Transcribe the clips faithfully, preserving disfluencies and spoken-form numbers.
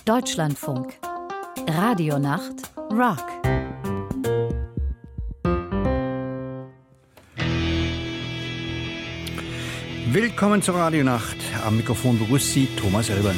Deutschlandfunk. Radionacht Rock. Willkommen zur Radionacht. Am Mikrofon begrüßt Sie Thomas Elbern.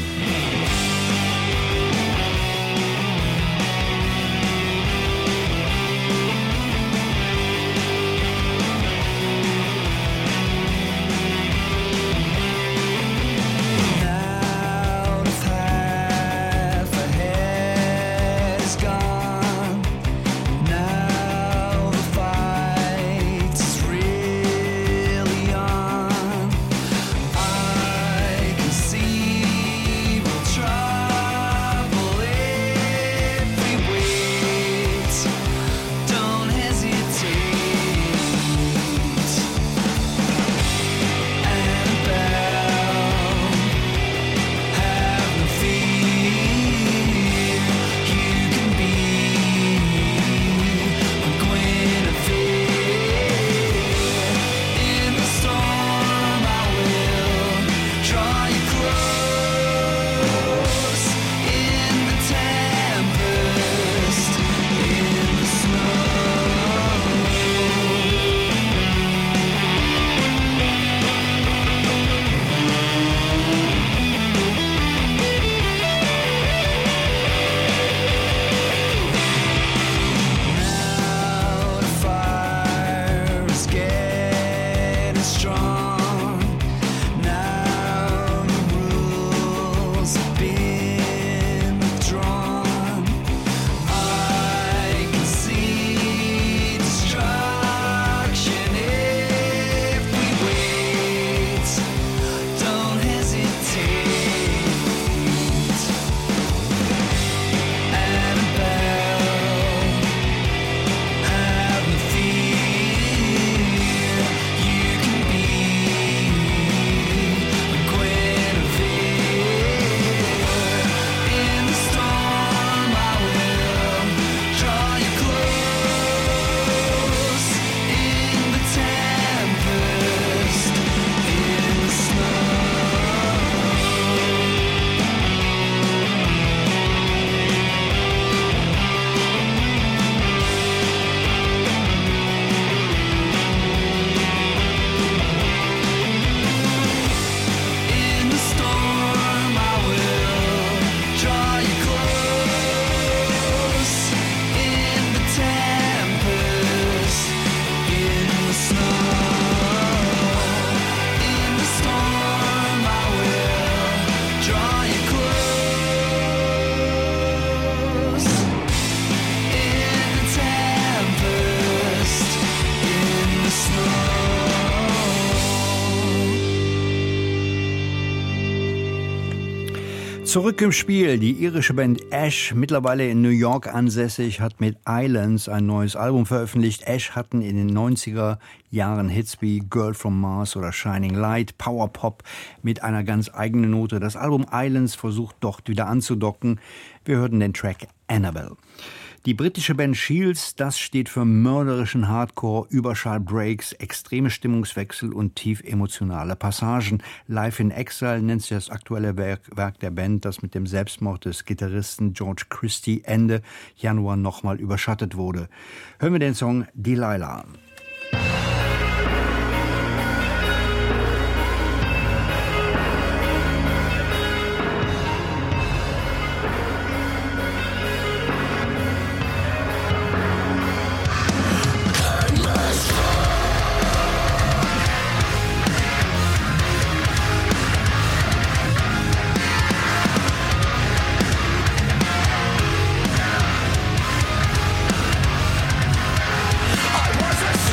Zurück im Spiel. Die irische Band Ash, mittlerweile in New York ansässig, hat mit Islands ein neues Album veröffentlicht. Ash hatten in den neunziger Jahren Hits wie Girl from Mars oder Shining Light, Power Pop mit einer ganz eigenen Note. Das Album Islands versucht dort wieder anzudocken. Wir hörten den Track Annabelle. Die britische Band Shields, das steht für mörderischen Hardcore, Überschall-Breaks, extreme Stimmungswechsel und tief emotionale Passagen. Live in Exile nennt sich das aktuelle Werk, Werk der Band, das mit dem Selbstmord des Gitarristen George Christie Ende Januar nochmal überschattet wurde. Hören wir den Song Delilah. I was a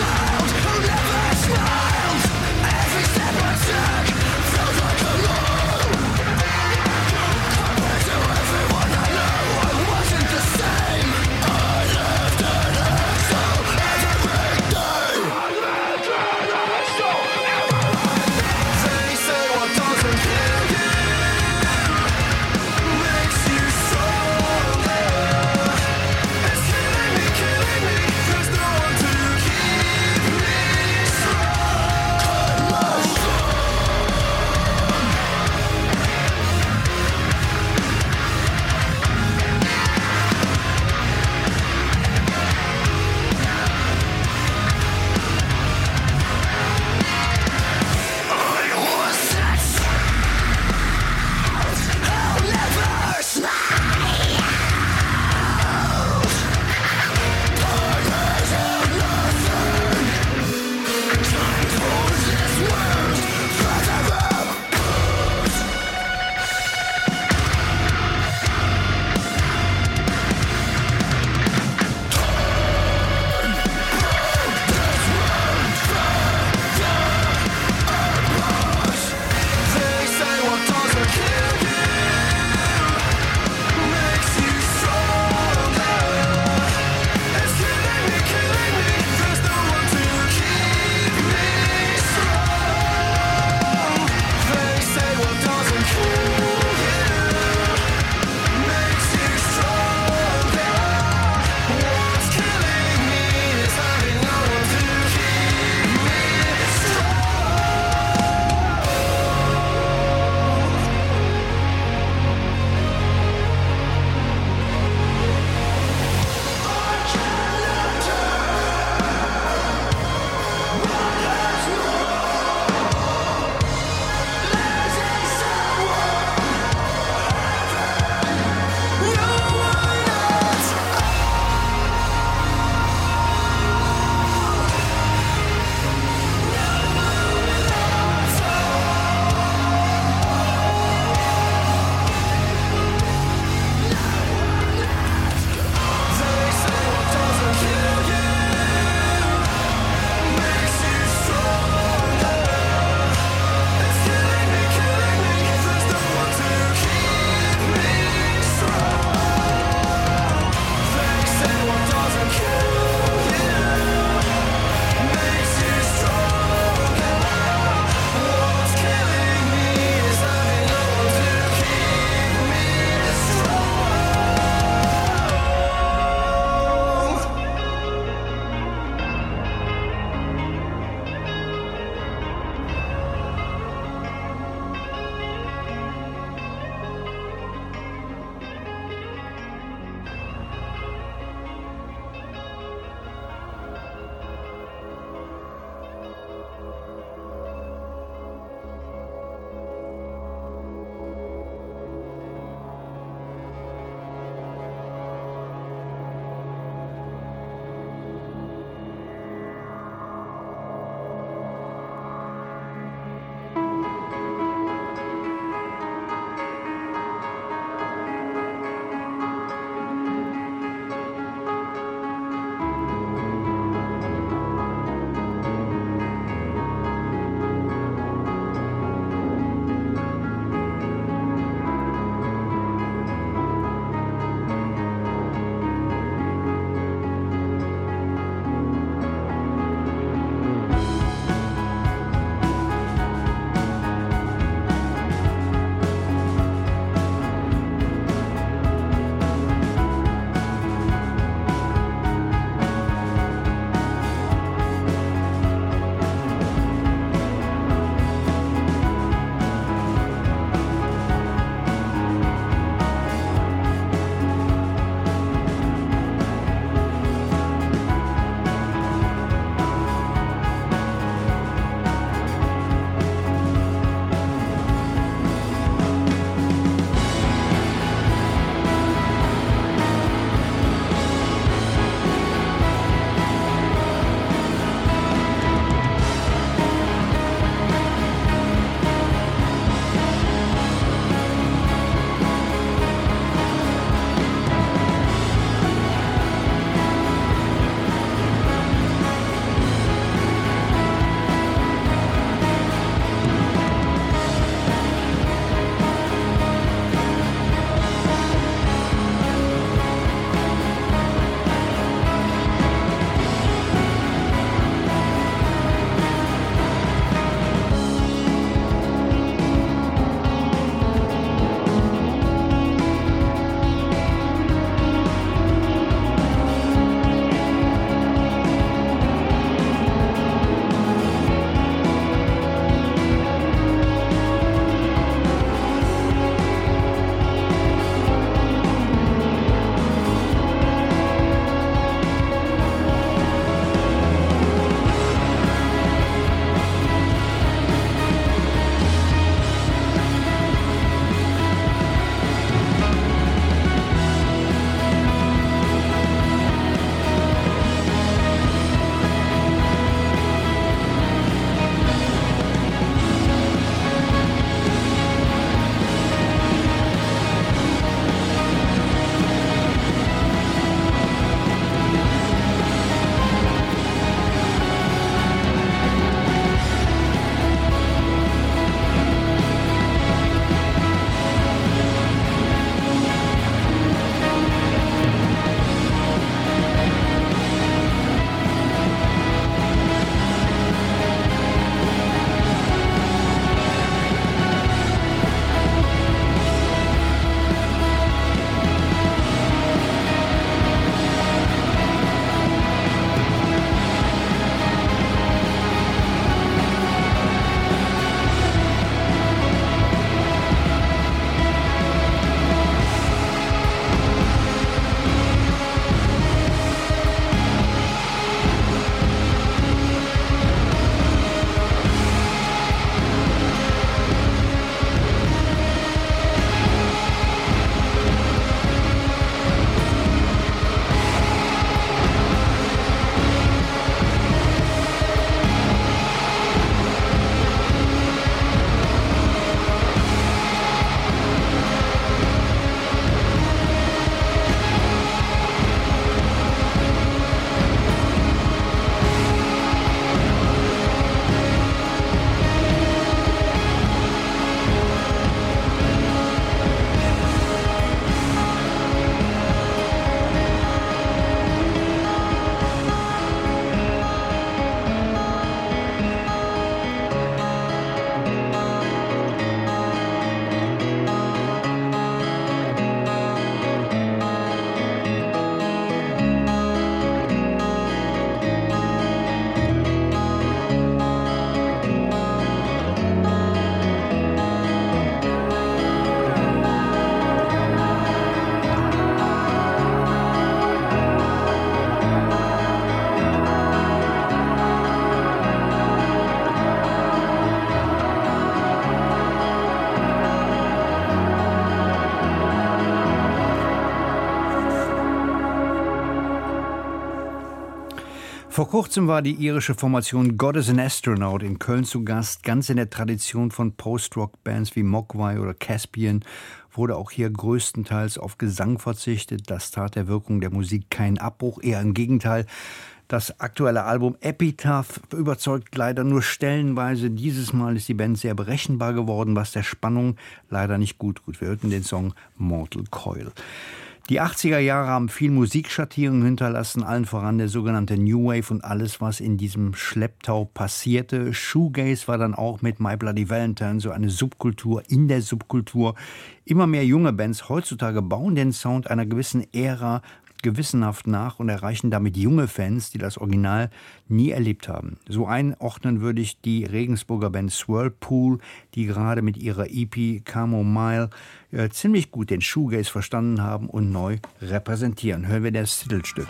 Vor kurzem war die irische Formation God is an Astronaut in Köln zu Gast. Ganz in der Tradition von Post-Rock-Bands wie Mogwai oder Caspian wurde auch hier größtenteils auf Gesang verzichtet. Das tat der Wirkung der Musik keinen Abbruch, eher im Gegenteil. Das aktuelle Album Epitaph überzeugt leider nur stellenweise. Dieses Mal ist die Band sehr berechenbar geworden, was der Spannung leider nicht gut tut. Wir hörten den Song Mortal Coil. Die achtziger Jahre haben viel Musikschattierungen hinterlassen, allen voran der sogenannte New Wave und alles, was in diesem Schlepptau passierte. Shoegaze war dann auch mit My Bloody Valentine so eine Subkultur in der Subkultur. Immer mehr junge Bands heutzutage bauen den Sound einer gewissen Ära gewissenhaft nach und erreichen damit junge Fans, die das Original nie erlebt haben. So einordnen würde ich die Regensburger Band Swirlpool, die gerade mit ihrer E P Chamomile äh, ziemlich gut den Shoegaze verstanden haben und neu repräsentieren. Hören wir das Titelstück.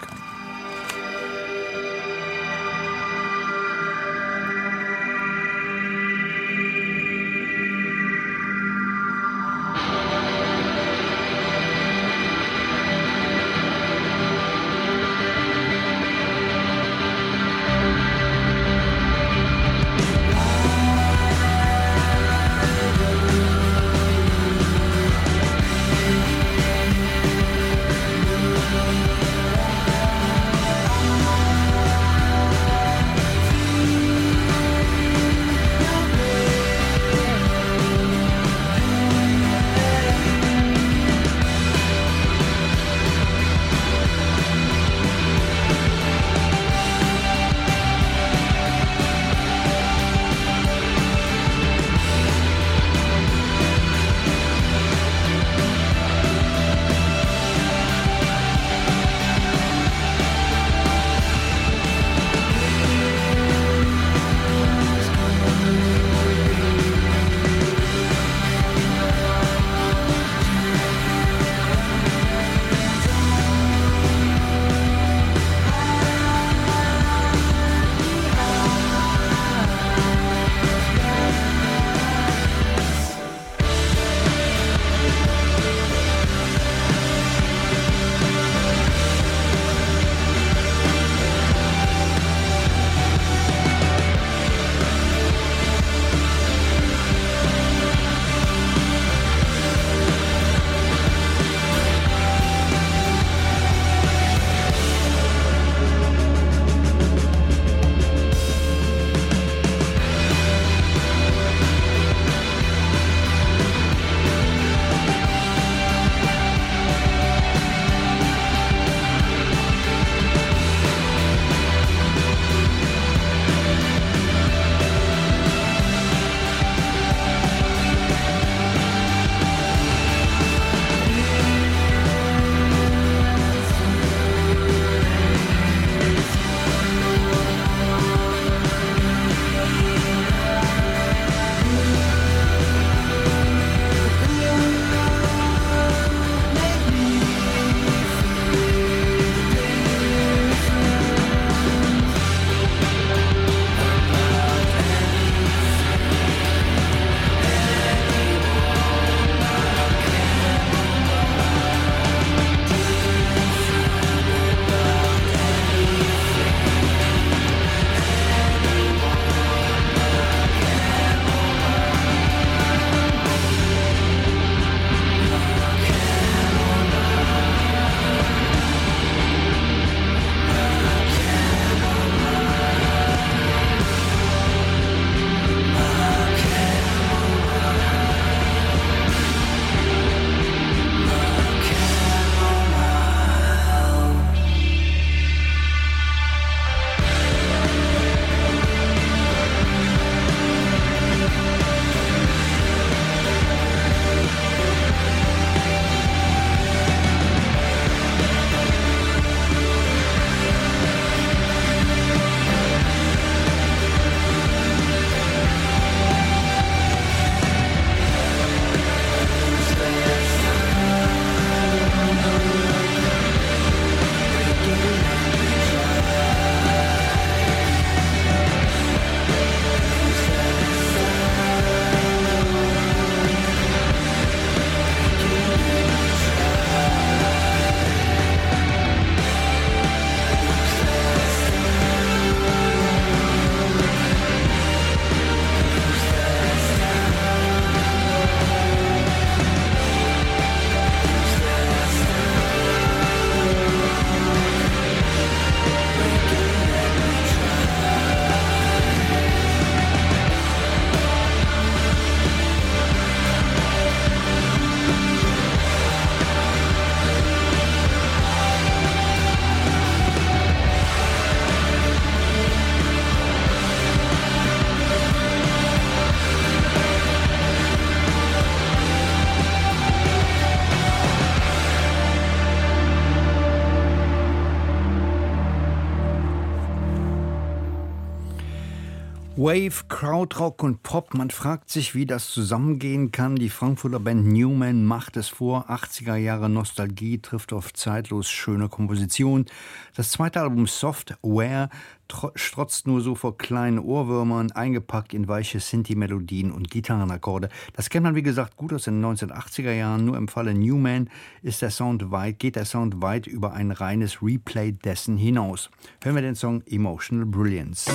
Wave, Krautrock und Pop, man fragt sich, wie das zusammengehen kann. Die Frankfurter Band Newman macht es vor. achtziger Jahre Nostalgie trifft auf zeitlos schöne Komposition. Das zweite Album Software strotzt nur so vor kleinen Ohrwürmern, eingepackt in weiche Sinti-Melodien und Gitarrenakkorde. Das kennt man, wie gesagt, gut aus den neunzehnhundertachtziger Jahren. Nur im Falle Newman ist der Sound weit, geht der Sound weit über ein reines Replay dessen hinaus. Hören wir den Song Emotional Brilliance.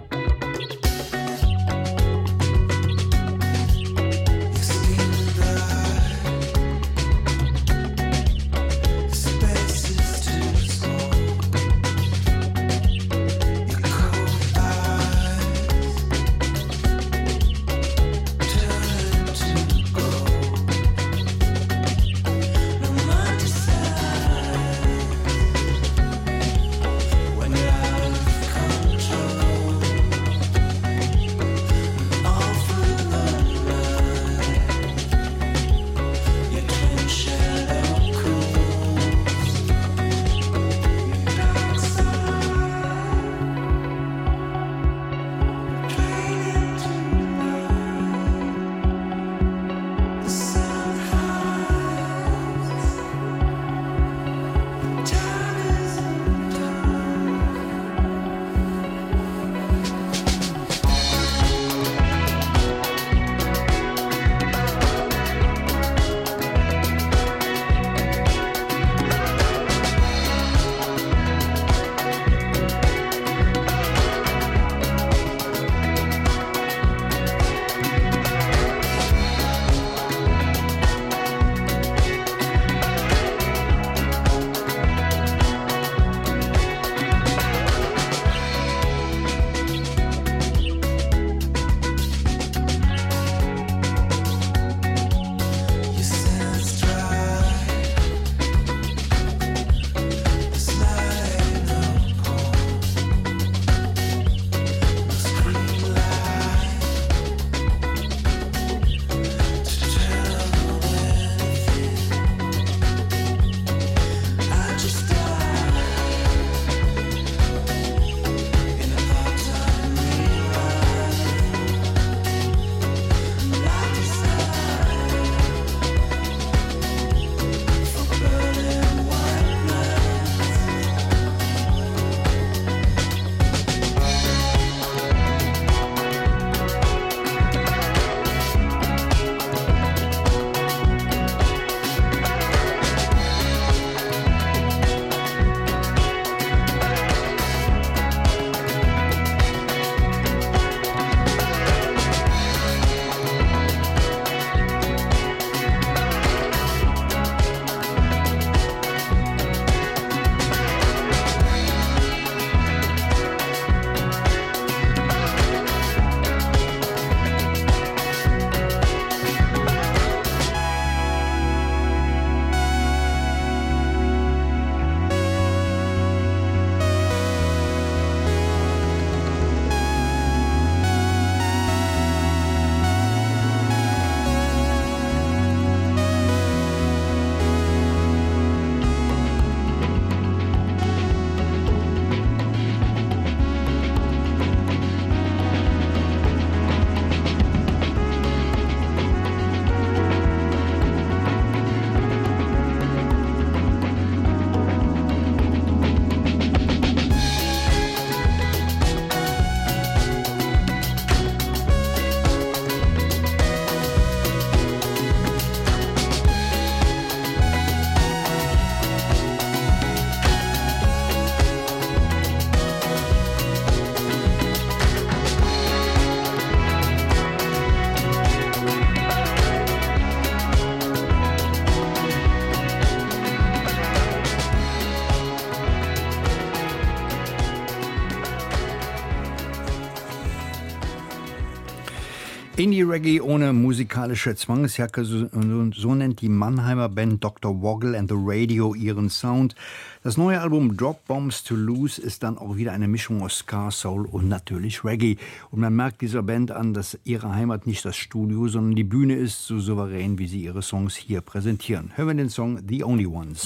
The Indie-Reggae ohne musikalische Zwangsjacke, so, so nennt die Mannheimer Band Doktor Woggle and the Radio ihren Sound. Das neue Album Drop Bombs to Lose ist dann auch wieder eine Mischung aus Ska, Soul und natürlich Reggae. Und man merkt dieser Band an, dass ihre Heimat nicht das Studio, sondern die Bühne ist, so souverän, wie sie ihre Songs hier präsentieren. Hören wir den Song The Only Ones.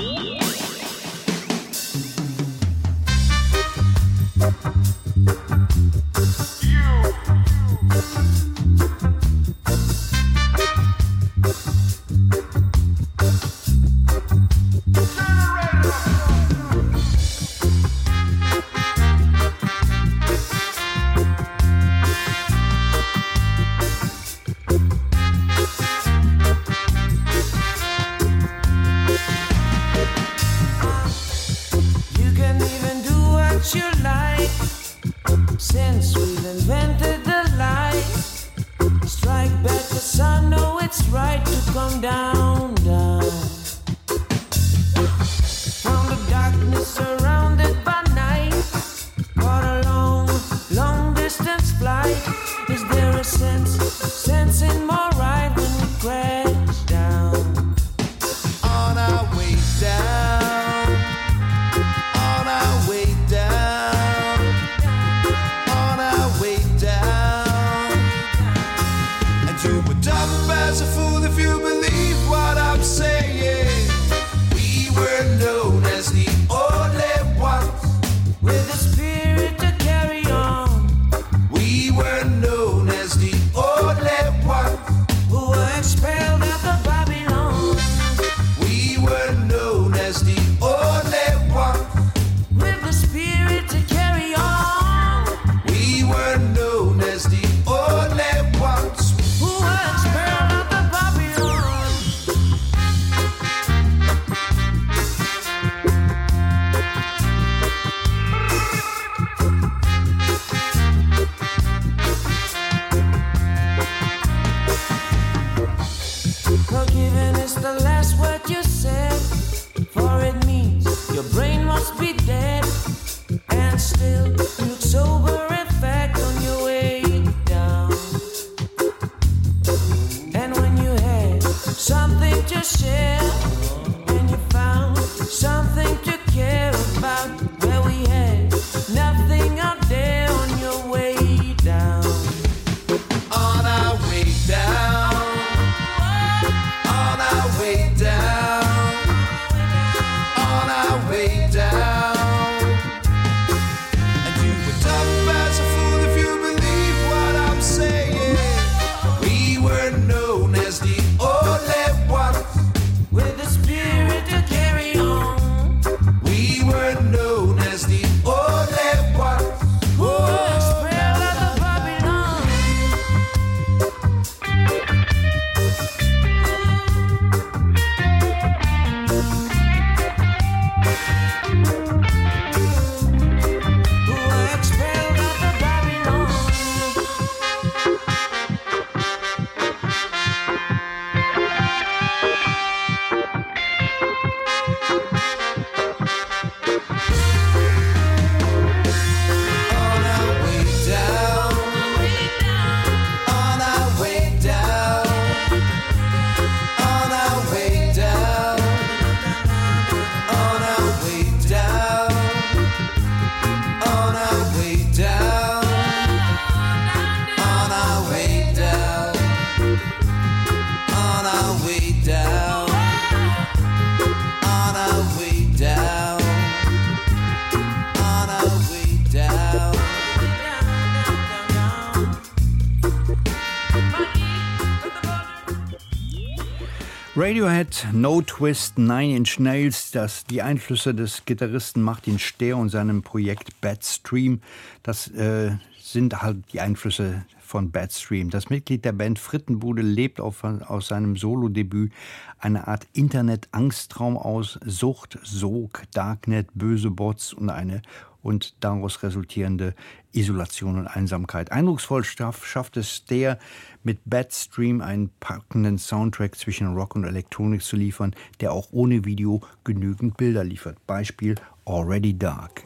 Radiohead, No Twist, Nine Inch Nails, das, die Einflüsse des Gitarristen Martin Stehr und seinem Projekt Bad Stream, das äh, sind halt die Einflüsse von Bad Stream. Das Mitglied der Band Frittenbude lebt auf, aus seinem Solodebüt eine Art Internet-Angsttraum aus, Sucht, Sog, Darknet, böse Bots und eine und daraus resultierende Isolation und Einsamkeit. Eindrucksvoll schafft es der, mit Bad Stream einen packenden Soundtrack zwischen Rock und Elektronik zu liefern, der auch ohne Video genügend Bilder liefert. Beispiel Already Dark.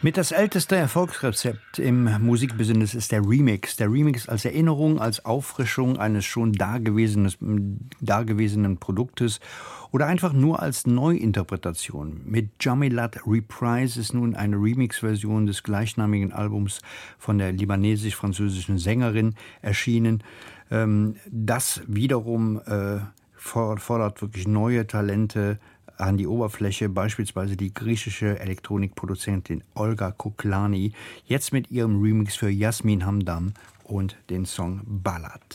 Mit das älteste Erfolgsrezept im Musikbusiness ist der Remix. Der Remix als Erinnerung, als Auffrischung eines schon dagewesenen, dagewesenen Produktes oder einfach nur als Neuinterpretation. Mit Jamilat Reprise ist nun eine Remix-Version des gleichnamigen Albums von der libanesisch-französischen Sängerin erschienen. Das wiederum fordert wirklich neue Talente an die Oberfläche, beispielsweise die griechische Elektronikproduzentin Olga Koklani, jetzt mit ihrem Remix für Yasmin Hamdam und den Song Ballad.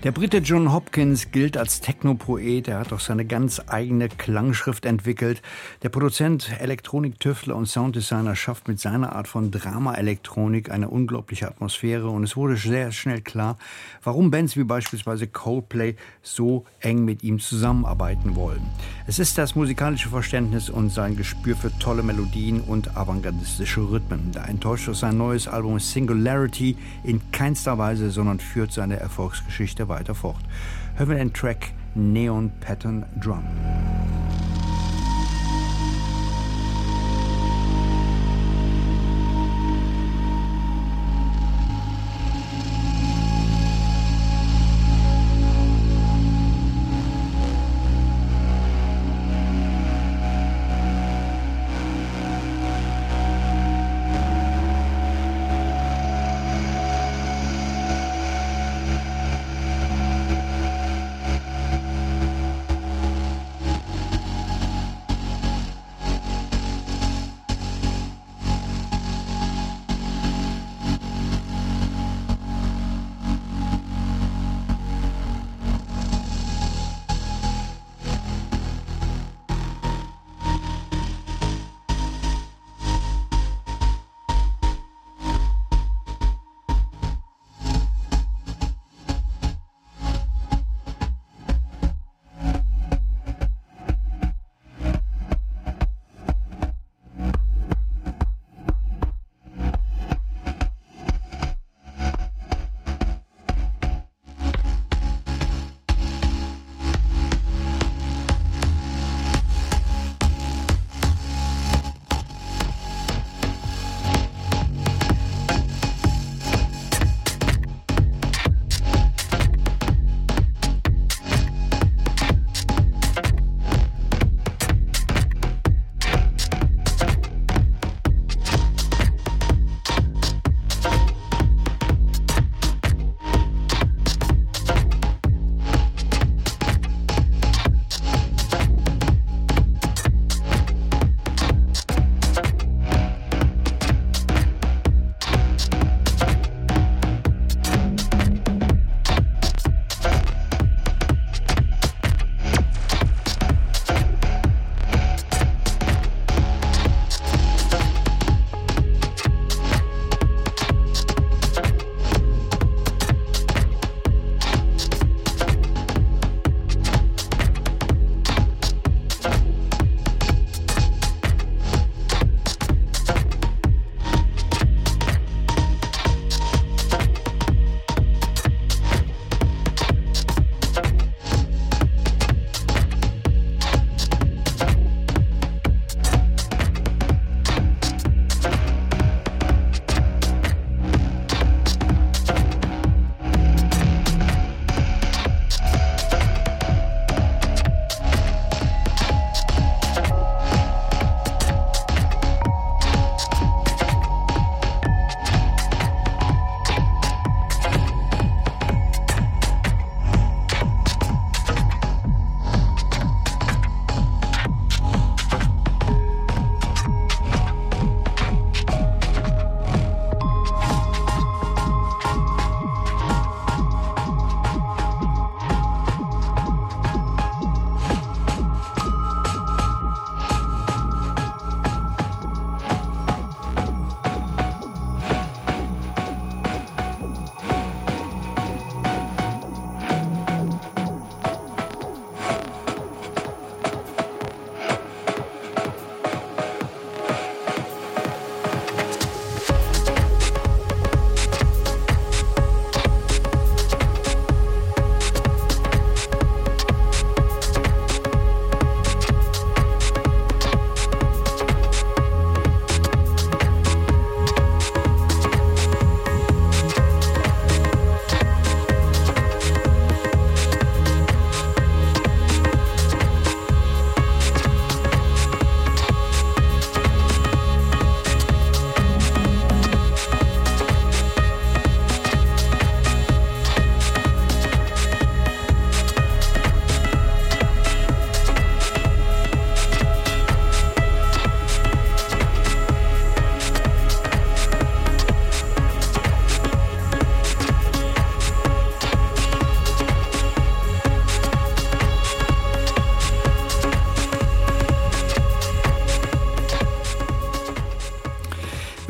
Der Brite Jon Hopkins gilt als Techno-Poet. Er hat auch seine ganz eigene Klangschrift entwickelt. Der Produzent, Elektronik-Tüftler und Sounddesigner schafft mit seiner Art von Drama-Elektronik eine unglaubliche Atmosphäre. Und es wurde sehr schnell klar, warum Bands wie beispielsweise Coldplay so eng mit ihm zusammenarbeiten wollen. Es ist das musikalische Verständnis und sein Gespür für tolle Melodien und avantgardistische Rhythmen. Da enttäuscht auch sein neues Album Singularity in keinster Weise, sondern führt seine Erfolgsgeschichte weiter fort. Hören wir den Track Neon Pattern Drum.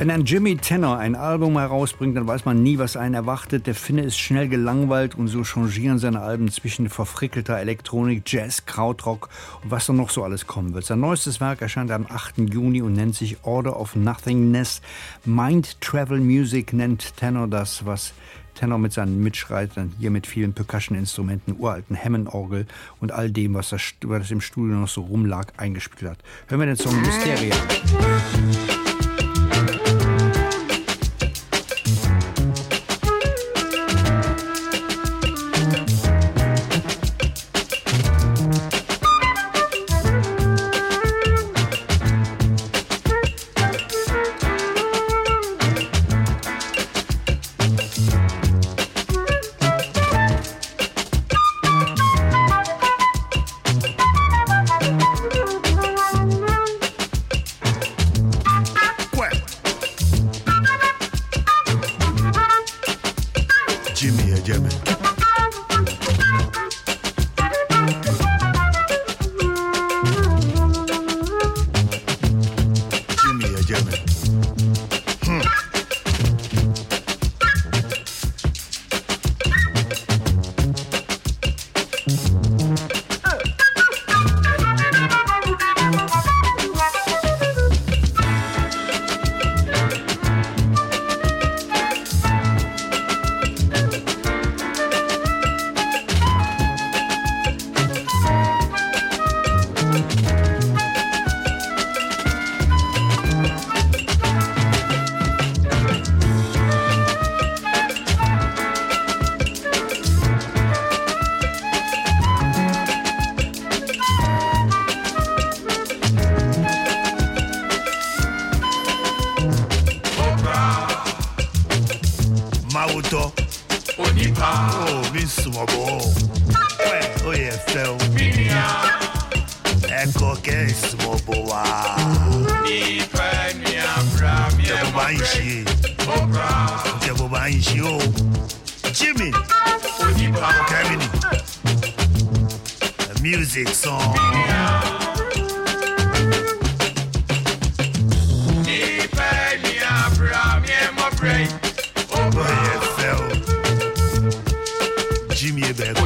Wenn ein Jimmy Tenor ein Album herausbringt, dann weiß man nie, was einen erwartet. Der Finne ist schnell gelangweilt und so changieren seine Alben zwischen verfrickelter Elektronik, Jazz, Krautrock und was dann noch so alles kommen wird. Sein neuestes Werk erscheint am achten Juni und nennt sich Order of Nothingness. Mind Travel Music nennt Tenor das, was Tenor mit seinen Mitschreitern hier mit vielen Percussion-Instrumenten, uralten Hammond-Orgel und all dem, was das, was im Studio noch so rumlag, eingespielt hat. Hören wir den Song Mysteria. Music song. Jimmy Ebert.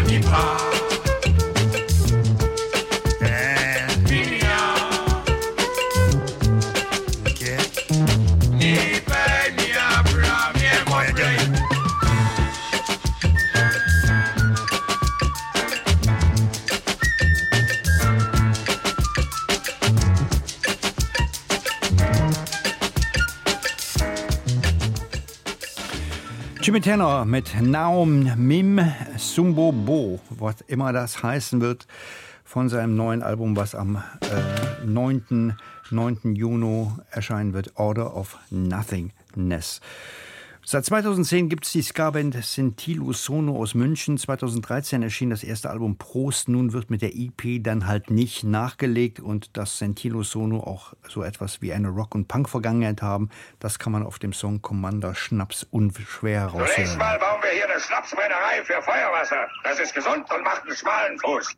Jimmy Tenor mit Naum Mim Sumbo Bo, was immer das heißen wird, von seinem neuen Album, was am äh, neunten Juni erscheinen wird, Order of Nothingness. Seit zweitausendzehn gibt es die Ska-Band Sentilo Sono aus München. zweitausenddreizehn erschien das erste Album Prost. Nun wird mit der E P dann halt nicht nachgelegt und dass Sentilo Sono auch so etwas wie eine Rock- und Punk-Vergangenheit haben, das kann man auf dem Song Commander Schnaps unschwer heraushören. Zunächst mal bauen wir hier eine Schnapsbrennerei für Feuerwasser. Das ist gesund und macht einen schmalen Fuß.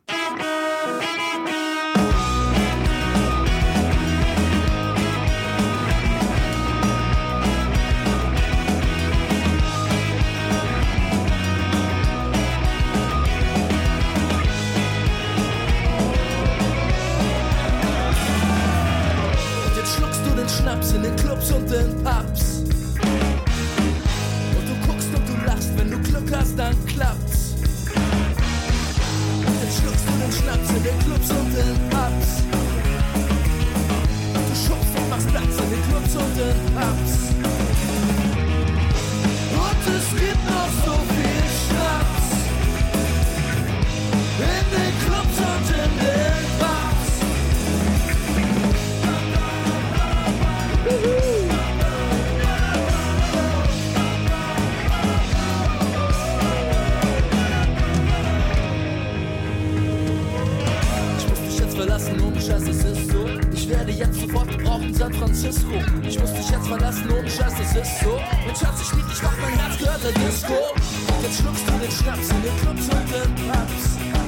Schnaps in den Clubs und den Pubs. Und du guckst und du lachst, wenn du Glück hast, dann klappt's. Und jetzt schluckst du den Schnaps in den Clubs und den Pubs. Und du schubst und machst Platz in den Clubs und den Pubs. Und es gibt noch so viel Schnaps in den Clubs und in den Pubs. Verlassen, ohne Scheiß, es ist so. Ich werde jetzt sofort gebraucht in San Francisco. Ich muss dich jetzt verlassen, ohne Scheiß, es ist so. Mein Schatz, ich lieb dich, doch mein Herz gehört der Disco. Und jetzt schluckst du den Schnaps in den Clubs und den Pubs.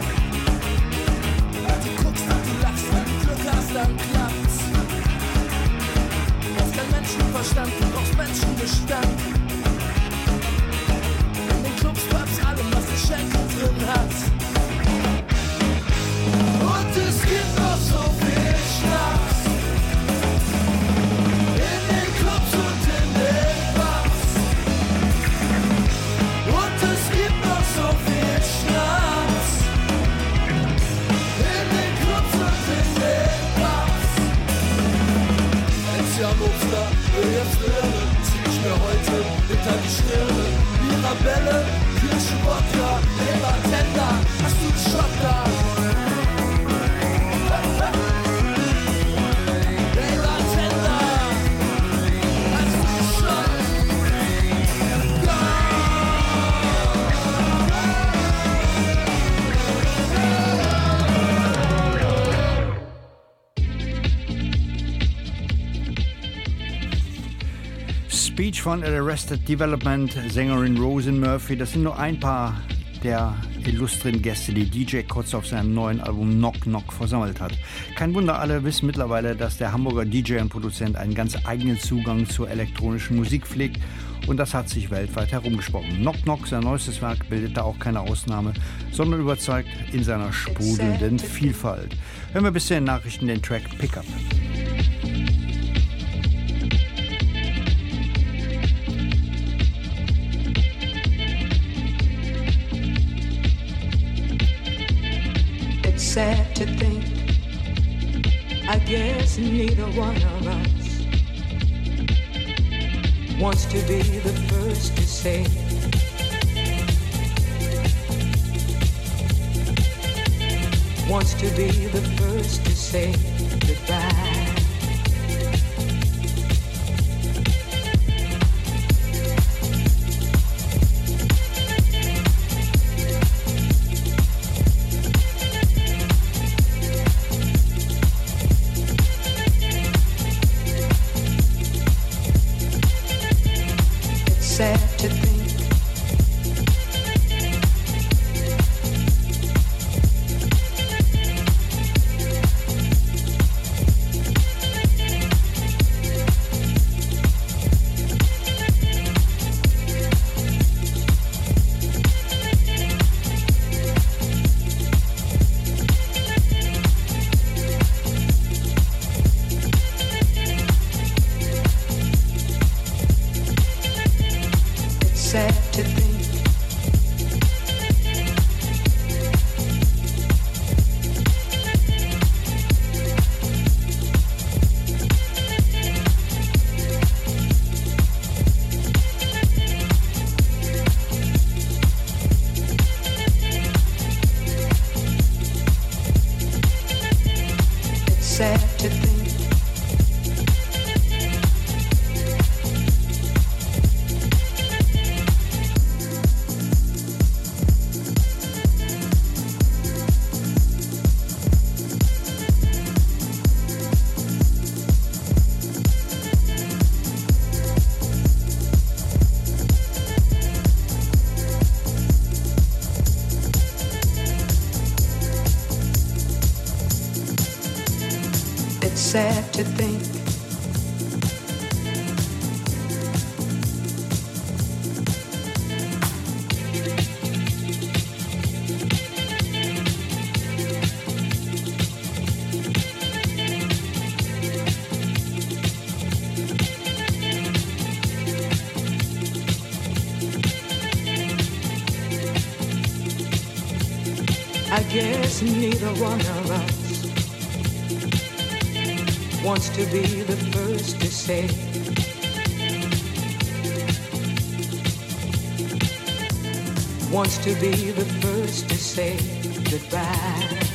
Du guckst und du lachst, wenn du Glück hast, dann klappt's. Du hast keinen Menschenverstand, du brauchst Menschenbestand. In den Clubs trotz allem, was der Schenkel drin hat. Und es gibt noch so viel Schnaps. In den Clubs und in den Bars. Und es gibt noch so viel Schnaps. In den Clubs und in den Bars. Enzianopster, jetzt Birne, zieh ich mir heute hinter die Stirne. Mirabelle, Kirschenwodka, Leber, Tender, hast du einen Shot da? Leber, Tender, hast du einen Shot da? Speech von Arrested Development, Sängerin Roisin Murphy, das sind nur ein paar der illustren Gäste, die D J Koz auf seinem neuen Album Knock Knock versammelt hat. Kein Wunder, alle wissen mittlerweile, dass der Hamburger D J und Produzent einen ganz eigenen Zugang zur elektronischen Musik pflegt und das hat sich weltweit herumgesprochen. Knock Knock, sein neuestes Werk, bildet da auch keine Ausnahme, sondern überzeugt in seiner sprudelnden Vielfalt. Hören wir bis zu den Nachrichten den Track Pickup. Sad to think, I guess neither one of us wants to be the first to say wants to be the first to say goodbye. Sad to think sad to think It's sad to think It's sad to think I guess neither one of us wants to be the first to say wants to be the first to say goodbye.